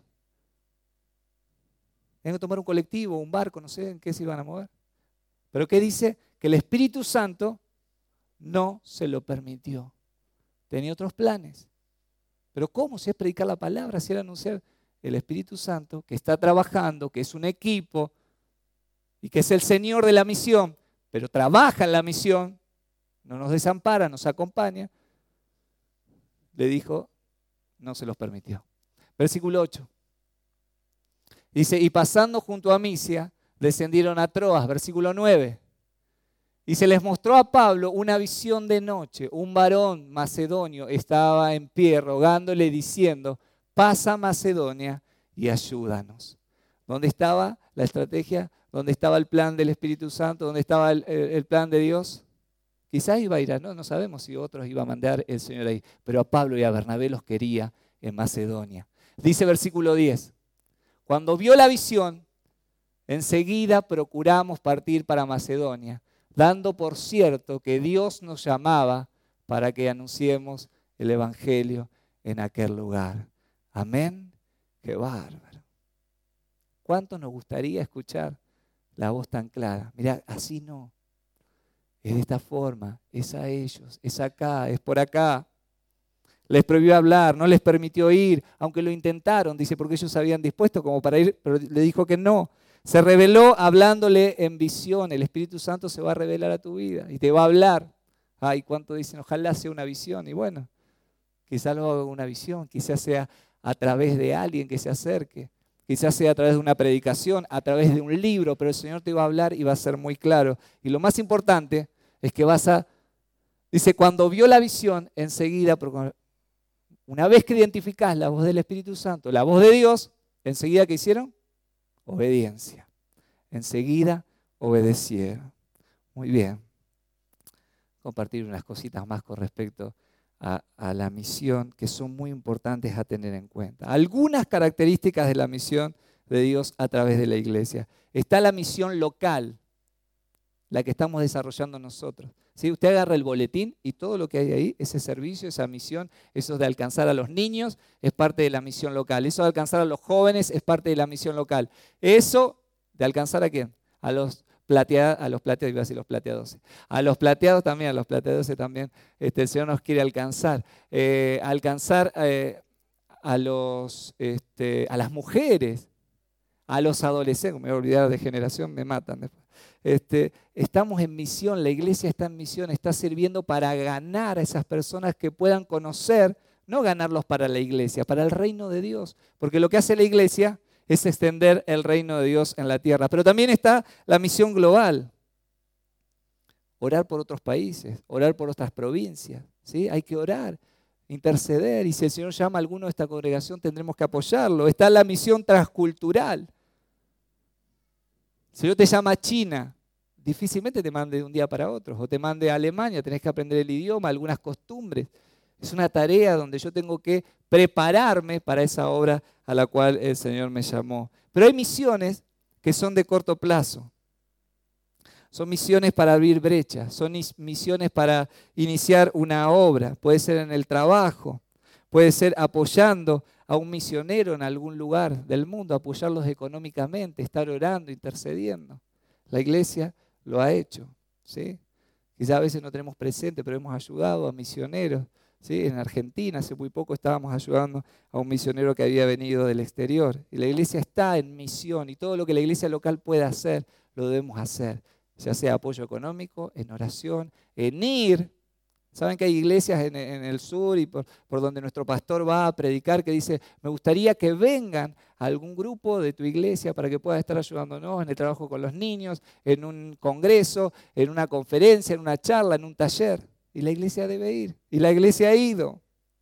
Tenían que tomar un colectivo, un barco, no sé en qué se iban a mover. Pero ¿qué dice? Que el Espíritu Santo no se lo permitió. Tenía otros planes. Pero ¿cómo? Si es predicar la palabra, si es anunciar el Espíritu Santo, que está trabajando, que es un equipo y que es el Señor de la misión, pero trabaja en la misión, no nos desampara, nos acompaña, le dijo, no se los permitió. Versículo ocho. Dice, y pasando junto a Misia, descendieron a Troas, versículo nueve. Y se les mostró a Pablo una visión de noche. Un varón macedonio estaba en pie rogándole diciendo, pasa a Macedonia y ayúdanos. ¿Dónde estaba la estrategia? ¿Dónde estaba el plan del Espíritu Santo? ¿Dónde estaba el, el plan de Dios? Quizás iba a ir a, no, no sabemos si otros iba a mandar el Señor ahí, pero a Pablo y a Bernabé los quería en Macedonia. Dice versículo diez, cuando vio la visión, enseguida procuramos partir para Macedonia, dando por cierto que Dios nos llamaba para que anunciemos el Evangelio en aquel lugar. Amén. Qué bárbaro. ¿Cuánto nos gustaría escuchar la voz tan clara? Mirá, así no. Es de esta forma, es a ellos, es acá, es por acá. Les prohibió hablar, no les permitió ir, aunque lo intentaron, dice, porque ellos habían dispuesto como para ir, pero le dijo que no. Se reveló hablándole en visión. El Espíritu Santo se va a revelar a tu vida y te va a hablar. Ay, ¿cuánto dicen? Ojalá sea una visión. Y bueno, quizás lo haga una visión, quizás sea a través de alguien que se acerque, quizás sea a través de una predicación, a través de un libro, pero el Señor te va a hablar y va a ser muy claro. Y lo más importante es que vas a, dice, cuando vio la visión, enseguida, una vez que identificás la voz del Espíritu Santo, la voz de Dios, enseguida, ¿qué hicieron? Obediencia. Enseguida obedecieron. Muy bien. Compartir unas cositas más con respecto a, a la misión que son muy importantes a tener en cuenta. Algunas características de la misión de Dios a través de la iglesia. Está la misión local, la que estamos desarrollando nosotros. ¿Sí? Usted agarra el boletín y todo lo que hay ahí, ese servicio, esa misión, eso de alcanzar a los niños es parte de la misión local. Eso de alcanzar a los jóvenes es parte de la misión local. Eso de alcanzar a quién? A los plateados, a los plateados, iba a decir los plateados. A los plateados también, a los plateados también, este, el Señor nos quiere alcanzar. Eh, alcanzar eh, a, los, este, a las mujeres, a los adolescentes, me voy a olvidar de generación, me matan después. Este, estamos en misión, la iglesia está en misión, está sirviendo para ganar a esas personas que puedan conocer, no ganarlos para la iglesia, para el reino de Dios, porque lo que hace la iglesia es extender el reino de Dios en la tierra. Pero también está la misión global, orar por otros países, orar por otras provincias, ¿sí? Hay que orar, interceder, y si el Señor llama a alguno de esta congregación tendremos que apoyarlo. Está la misión transcultural. El Señor te llama a China, difícilmente te mande de un día para otro, o te mande a Alemania, tenés que aprender el idioma, algunas costumbres. Es una tarea donde yo tengo que prepararme para esa obra a la cual el Señor me llamó. Pero hay misiones que son de corto plazo. Son misiones para abrir brechas, son misiones para iniciar una obra. Puede ser en el trabajo, puede ser apoyando a un misionero en algún lugar del mundo, apoyarlos económicamente, estar orando, intercediendo. La iglesia lo ha hecho, ¿sí? Quizá a veces no tenemos presente, pero hemos ayudado a misioneros, ¿sí? En Argentina hace muy poco estábamos ayudando a un misionero que había venido del exterior. Y la iglesia está en misión y todo lo que la iglesia local pueda hacer, lo debemos hacer. Ya sea apoyo económico, en oración, en ir. Saben que hay iglesias en, en el sur y por, por donde nuestro pastor va a predicar que dice, me gustaría que vengan a algún grupo de tu iglesia para que puedas estar ayudándonos en el trabajo con los niños, en un congreso, en una conferencia, en una charla, en un taller. Y la iglesia debe ir. Y la iglesia ha ido.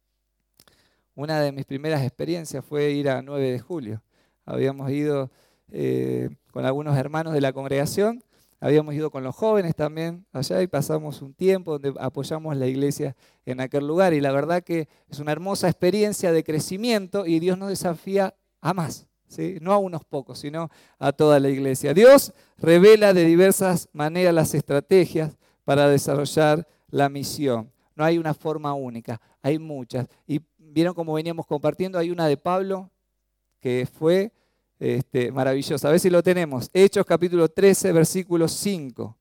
Una de mis primeras experiencias fue ir a nueve de julio. Habíamos ido eh, con algunos hermanos de la congregación. Habíamos ido con los jóvenes también allá y pasamos un tiempo donde apoyamos la iglesia en aquel lugar. Y la verdad que es una hermosa experiencia de crecimiento y Dios nos desafía a más, ¿sí? No a unos pocos, sino a toda la iglesia. Dios revela de diversas maneras las estrategias para desarrollar la misión. No hay una forma única, hay muchas. Y vieron como veníamos compartiendo, hay una de Pablo que fue... Este, maravilloso, a ver si lo tenemos. Hechos capítulo trece, versículo cinco.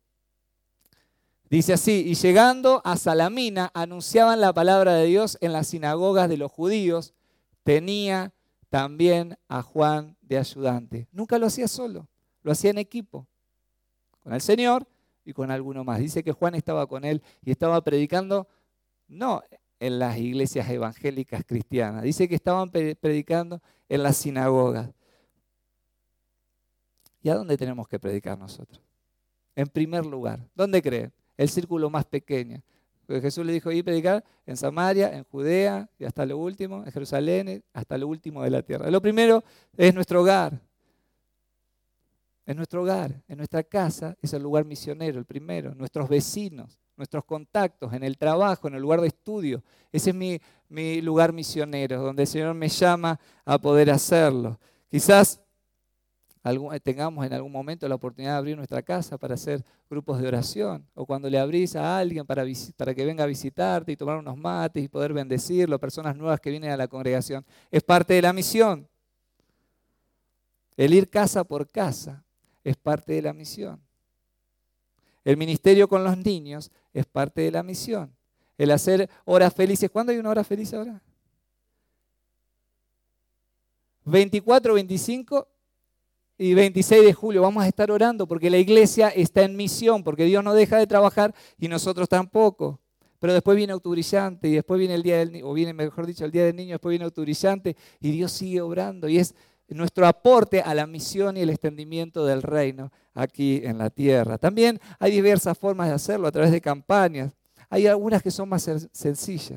Dice así, y llegando a Salamina, anunciaban la palabra de Dios en las sinagogas de los judíos. Tenía también a Juan de ayudante. Nunca lo hacía solo, lo hacía en equipo, con el Señor y con alguno más. Dice que Juan estaba con él y estaba predicando, no en las iglesias evangélicas cristianas, dice que estaban predicando en las sinagogas. ¿Y a dónde tenemos que predicar nosotros? En primer lugar, ¿dónde creen? El círculo más pequeño. Porque Jesús le dijo ir a predicar en Samaria, en Judea y hasta lo último, en Jerusalén, hasta lo último de la tierra. Lo primero es nuestro hogar. Es nuestro hogar, en nuestra casa es el lugar misionero, el primero. Nuestros vecinos, nuestros contactos, en el trabajo, en el lugar de estudio. Ese es mi, mi lugar misionero, donde el Señor me llama a poder hacerlo. Quizás tengamos en algún momento la oportunidad de abrir nuestra casa para hacer grupos de oración, o cuando le abrís a alguien para, para que venga a visitarte y tomar unos mates y poder bendecirlo, personas nuevas que vienen a la congregación. Es parte de la misión. El ir casa por casa es parte de la misión. El ministerio con los niños es parte de la misión. El hacer horas felices. ¿Cuándo hay una hora feliz ahora? veinticuatro, veinticinco y veintiséis de julio vamos a estar orando porque la iglesia está en misión, porque Dios no deja de trabajar y nosotros tampoco. Pero después viene Octubrillante y después viene el día del niño, o viene, mejor dicho, el día del niño, después viene Octubrillante y Dios sigue obrando y es nuestro aporte a la misión y el extendimiento del reino aquí en la tierra. También hay diversas formas de hacerlo a través de campañas. Hay algunas que son más sencillas.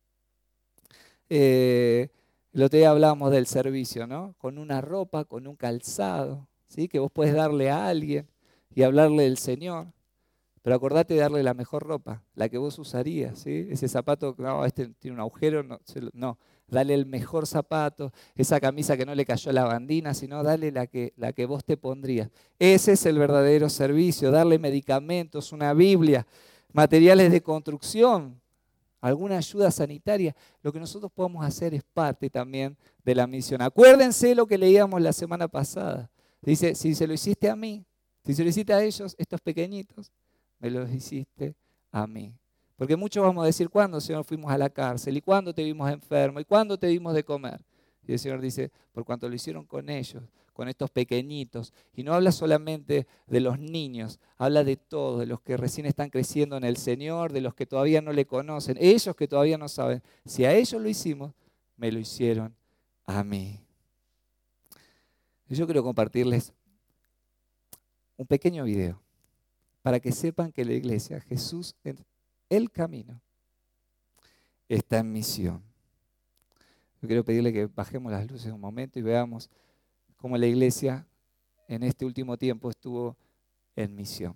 Eh, El otro día hablábamos del servicio, ¿no? Con una ropa, con un calzado, ¿sí? Que vos podés darle a alguien y hablarle del Señor. Pero acordate de darle la mejor ropa, la que vos usarías, ¿sí? Ese zapato, no, este tiene un agujero, no, no. Dale el mejor zapato, esa camisa que no le cayó la bandina, sino dale la que, la que vos te pondrías. Ese es el verdadero servicio, darle medicamentos, una Biblia, materiales de construcción, alguna ayuda sanitaria. Lo que nosotros podemos hacer es parte también de la misión. Acuérdense lo que leíamos la semana pasada. Dice, si se lo hiciste a mí, si se lo hiciste a ellos, estos pequeñitos, me los hiciste a mí. Porque muchos vamos a decir, ¿cuándo, Señor, fuimos a la cárcel? ¿Y cuándo te vimos enfermo? ¿Y cuándo te dimos de comer? Y el Señor dice, por cuanto lo hicieron con ellos, con estos pequeñitos. Y no habla solamente de los niños, habla de todos, de los que recién están creciendo en el Señor, de los que todavía no le conocen, ellos que todavía no saben. Si a ellos lo hicimos, me lo hicieron a mí. Y yo quiero compartirles un pequeño video para que sepan que la iglesia, Jesús, el camino, está en misión. Yo quiero pedirle que bajemos las luces un momento y veamos cómo la iglesia en este último tiempo estuvo en misión.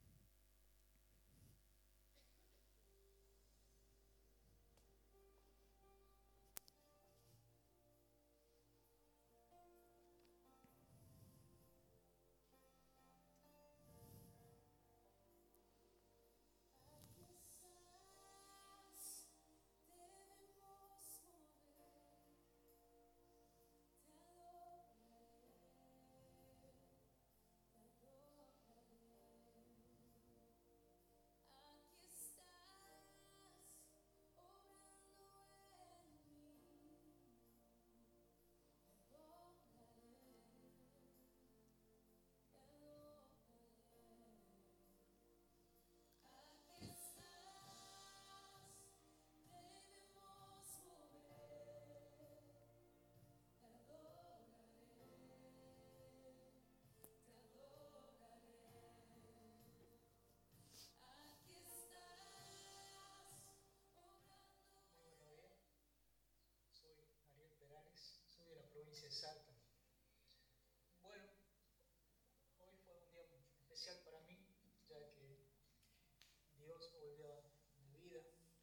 Provincia de Salta. Bueno, hoy fue un día especial para mí, ya que Dios volvió a mi vida.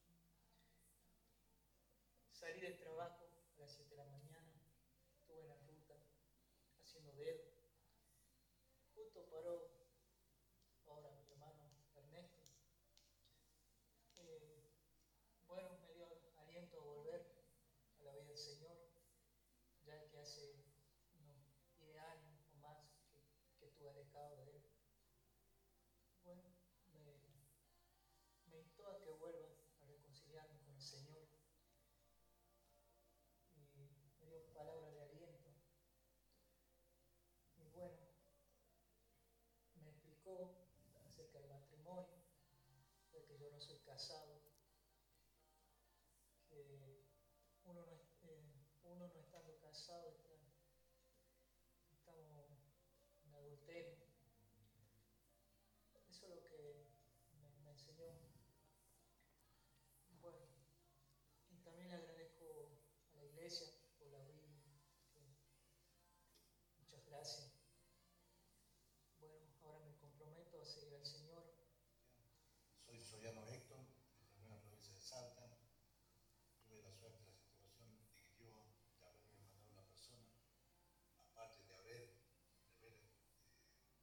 Salí del trabajo a las siete de la mañana, estuve en la ruta haciendo dedo. Justo paró ahora mi hermano Ernesto. Eh, bueno, me dio aliento a volver a la vida del Señor, ya que hace unos diez años o más que, que estuve alejado de Él. Bueno, me, me instó a que vuelva a reconciliarme con el Señor y me dio palabras de aliento. Y bueno, me explicó acerca del matrimonio, de que yo no soy casado, que uno no, eh, uno no estando casado está, estamos en adulterio. Eso es lo que me, me enseñó. Bueno, y también le agradezco a la iglesia por la Biblia. Muchas gracias. Bueno, ahora me comprometo a seguir al Señor. Soy Soriano Héctor, de la provincia de Salta. Tuve la suerte, la situación de que Dios de haberme mandado una persona, aparte de haber, de haber eh,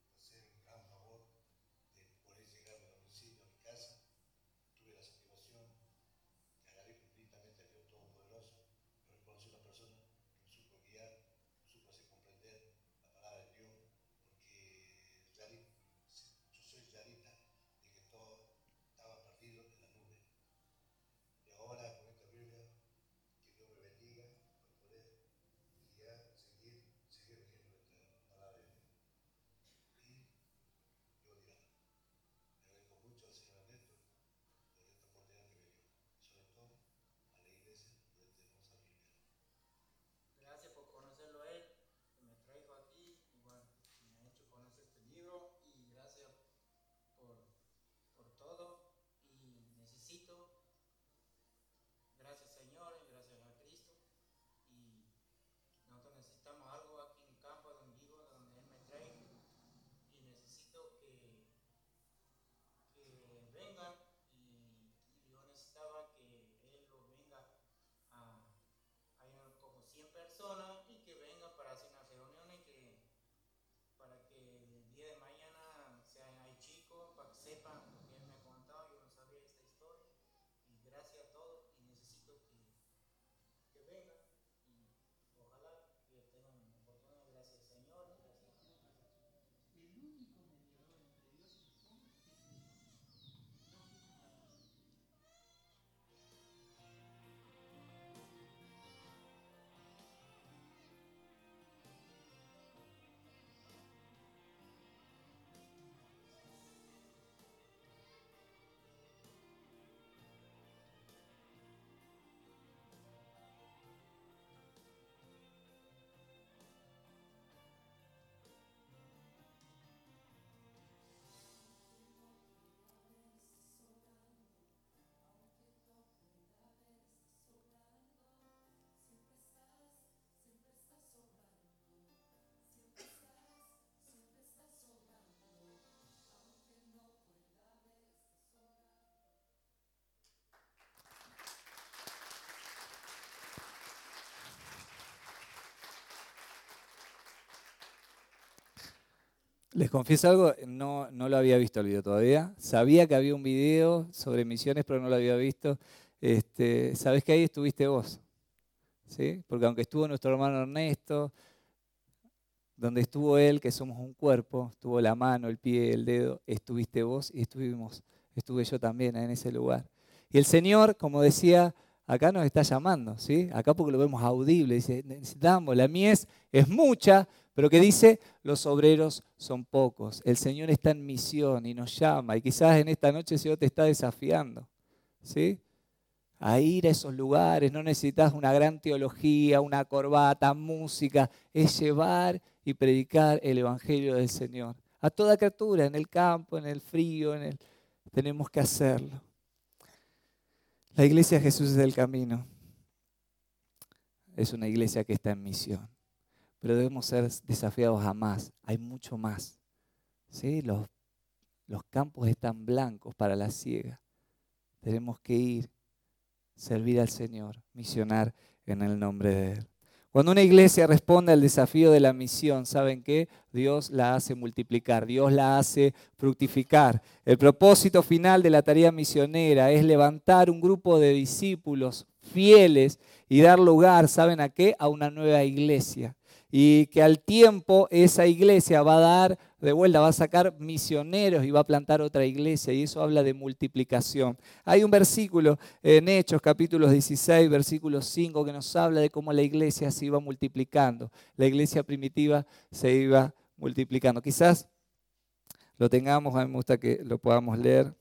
Les confieso algo, no, no lo había visto el video todavía. Sabía que había un video sobre misiones, pero no lo había visto. Este, Sabés que ahí estuviste vos, ¿sí? Porque aunque estuvo nuestro hermano Ernesto, donde estuvo él, que somos un cuerpo, estuvo la mano, el pie, el dedo, estuviste vos y estuvimos, estuve yo también en ese lugar. Y el Señor, como decía, acá nos está llamando, ¿sí? Acá porque lo vemos audible, dice, necesitamos, la mies es mucha, pero que dice, los obreros son pocos. El Señor está en misión y nos llama. Y quizás en esta noche el Señor te está desafiando, ¿sí? A ir a esos lugares. No necesitas una gran teología, una corbata, música. Es llevar y predicar el Evangelio del Señor. A toda criatura, en el campo, en el frío, en el... tenemos que hacerlo. La iglesia de Jesús es el camino. Es una iglesia que está en misión. Pero debemos ser desafiados a más. Hay mucho más. ¿Sí? Los, los campos están blancos para la siega. Tenemos que ir, servir al Señor, misionar en el nombre de Él. Cuando una iglesia responde al desafío de la misión, ¿saben qué? Dios la hace multiplicar, Dios la hace fructificar. El propósito final de la tarea misionera es levantar un grupo de discípulos fieles y dar lugar, ¿saben a qué? A una nueva iglesia. Y que al tiempo esa iglesia va a dar de vuelta, va a sacar misioneros y va a plantar otra iglesia. Y eso habla de multiplicación. Hay un versículo en Hechos, capítulos dieciséis, versículo cinco, que nos habla de cómo la iglesia se iba multiplicando. La iglesia primitiva se iba multiplicando. Quizás lo tengamos, a mí me gusta que lo podamos leer.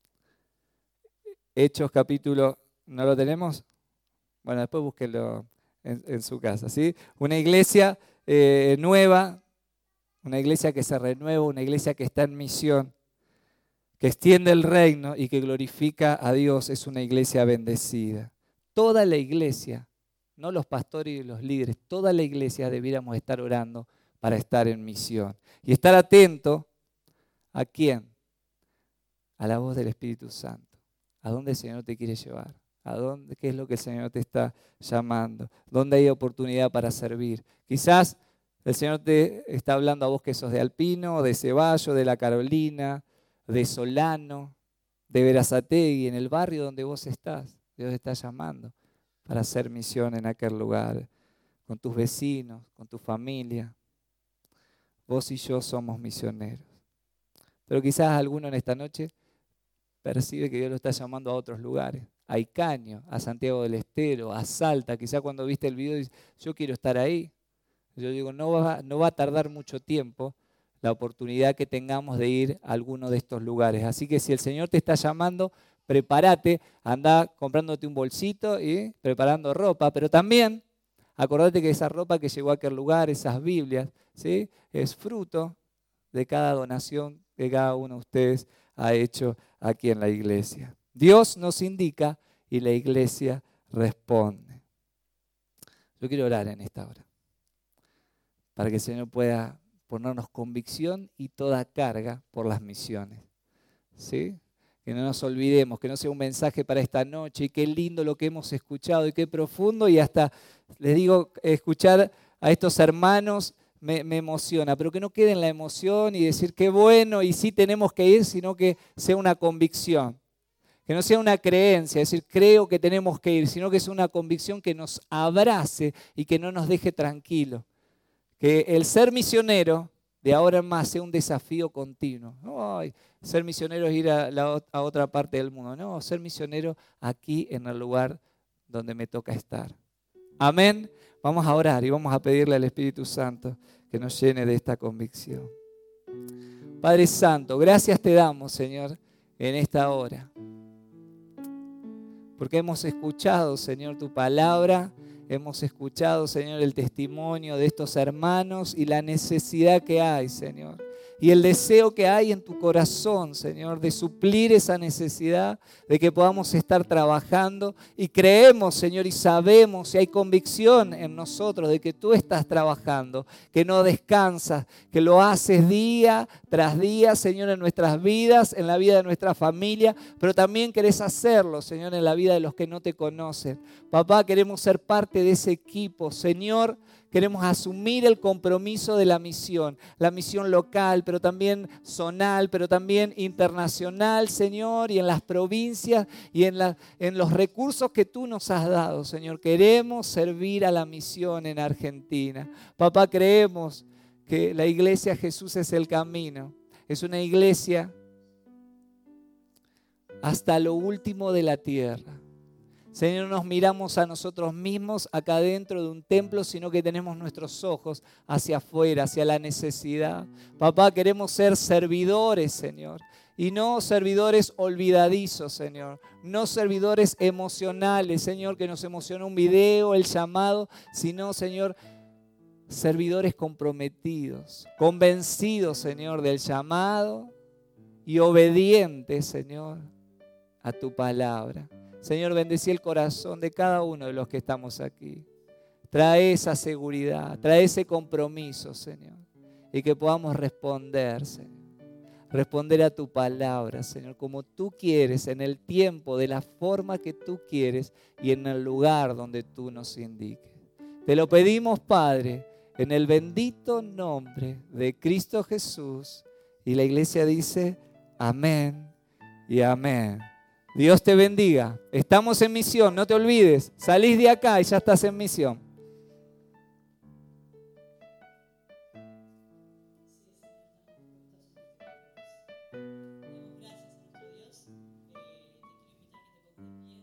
Hechos, capítulo, ¿no lo tenemos? Bueno, después búsquenlo en, en su casa, ¿sí? Una iglesia eh, nueva, una iglesia que se renueva, una iglesia que está en misión, que extiende el reino y que glorifica a Dios, es una iglesia bendecida. Toda la iglesia, no los pastores y los líderes, toda la iglesia debiéramos estar orando para estar en misión. Y estar atento, ¿a quién? A la voz del Espíritu Santo. ¿A dónde el Señor te quiere llevar? ¿A dónde? ¿Qué es lo que el Señor te está llamando? ¿Dónde hay oportunidad para servir? Quizás el Señor te está hablando a vos que sos de Alpino, de Ceballos, de La Carolina, de Solano, de Berazategui, en el barrio donde vos estás. Dios te está llamando para hacer misión en aquel lugar, con tus vecinos, con tu familia. Vos y yo somos misioneros. Pero quizás alguno en esta noche percibe que Dios lo está llamando a otros lugares. A Icaño, a Santiago del Estero, a Salta. Quizás cuando viste el video dices, yo quiero estar ahí. Yo digo, no va, no va a tardar mucho tiempo la oportunidad que tengamos de ir a alguno de estos lugares. Así que si el Señor te está llamando, prepárate, anda comprándote un bolsito y preparando ropa, pero también acordate que esa ropa que llegó a aquel lugar, esas Biblias, ¿sí? Es fruto de cada donación que cada uno de ustedes ha hecho aquí en la iglesia. Dios nos indica y la iglesia responde. Yo quiero orar en esta hora para que el Señor pueda ponernos convicción y toda carga por las misiones, ¿sí? Que no nos olvidemos, que no sea un mensaje para esta noche, y qué lindo lo que hemos escuchado y qué profundo, y hasta les digo, escuchar a estos hermanos me, me emociona, pero que no quede en la emoción y decir qué bueno y sí tenemos que ir, sino que sea una convicción. Que no sea una creencia, es decir, creo que tenemos que ir, sino que sea una convicción que nos abrace y que no nos deje tranquilos. Que el ser misionero de ahora en más sea un desafío continuo. No, ay, ser misionero es ir a, la, a otra parte del mundo. No, ser misionero aquí en el lugar donde me toca estar. Amén. Vamos a orar y vamos a pedirle al Espíritu Santo que nos llene de esta convicción. Padre Santo, gracias te damos, Señor, en esta hora. Porque hemos escuchado, Señor, tu palabra, hemos escuchado, Señor, el testimonio de estos hermanos y la necesidad que hay, Señor. Y el deseo que hay en tu corazón, Señor, de suplir esa necesidad, de que podamos estar trabajando. Y creemos, Señor, y sabemos, y hay convicción en nosotros de que tú estás trabajando, que no descansas, que lo haces día tras día, Señor, en nuestras vidas, en la vida de nuestra familia, pero también querés hacerlo, Señor, en la vida de los que no te conocen. Papá, queremos ser parte de ese equipo, Señor, Queremos asumir el compromiso de la misión, la misión local, pero también zonal, pero también internacional, Señor, y en las provincias y en, la, en los recursos que tú nos has dado, Señor. Queremos servir a la misión en Argentina. Papá, creemos que la iglesia Jesús es el camino. Es una iglesia hasta lo último de la tierra. Señor, no nos miramos a nosotros mismos acá dentro de un templo, sino que tenemos nuestros ojos hacia afuera, hacia la necesidad. Papá, queremos ser servidores, Señor, y no servidores olvidadizos, Señor. No servidores emocionales, Señor, que nos emocionó un video, el llamado, sino, Señor, servidores comprometidos, convencidos, Señor, del llamado y obedientes, Señor, a tu palabra. Señor, bendecí el corazón de cada uno de los que estamos aquí. Trae esa seguridad, trae ese compromiso, Señor, y que podamos responder, Señor. Responder a tu palabra, Señor, como tú quieres, en el tiempo, de la forma que tú quieres y en el lugar donde tú nos indiques. Te lo pedimos, Padre, en el bendito nombre de Cristo Jesús. Y la iglesia dice, amén y amén. Dios te bendiga. Estamos en misión, no te olvides. Salís de acá y ya estás en misión.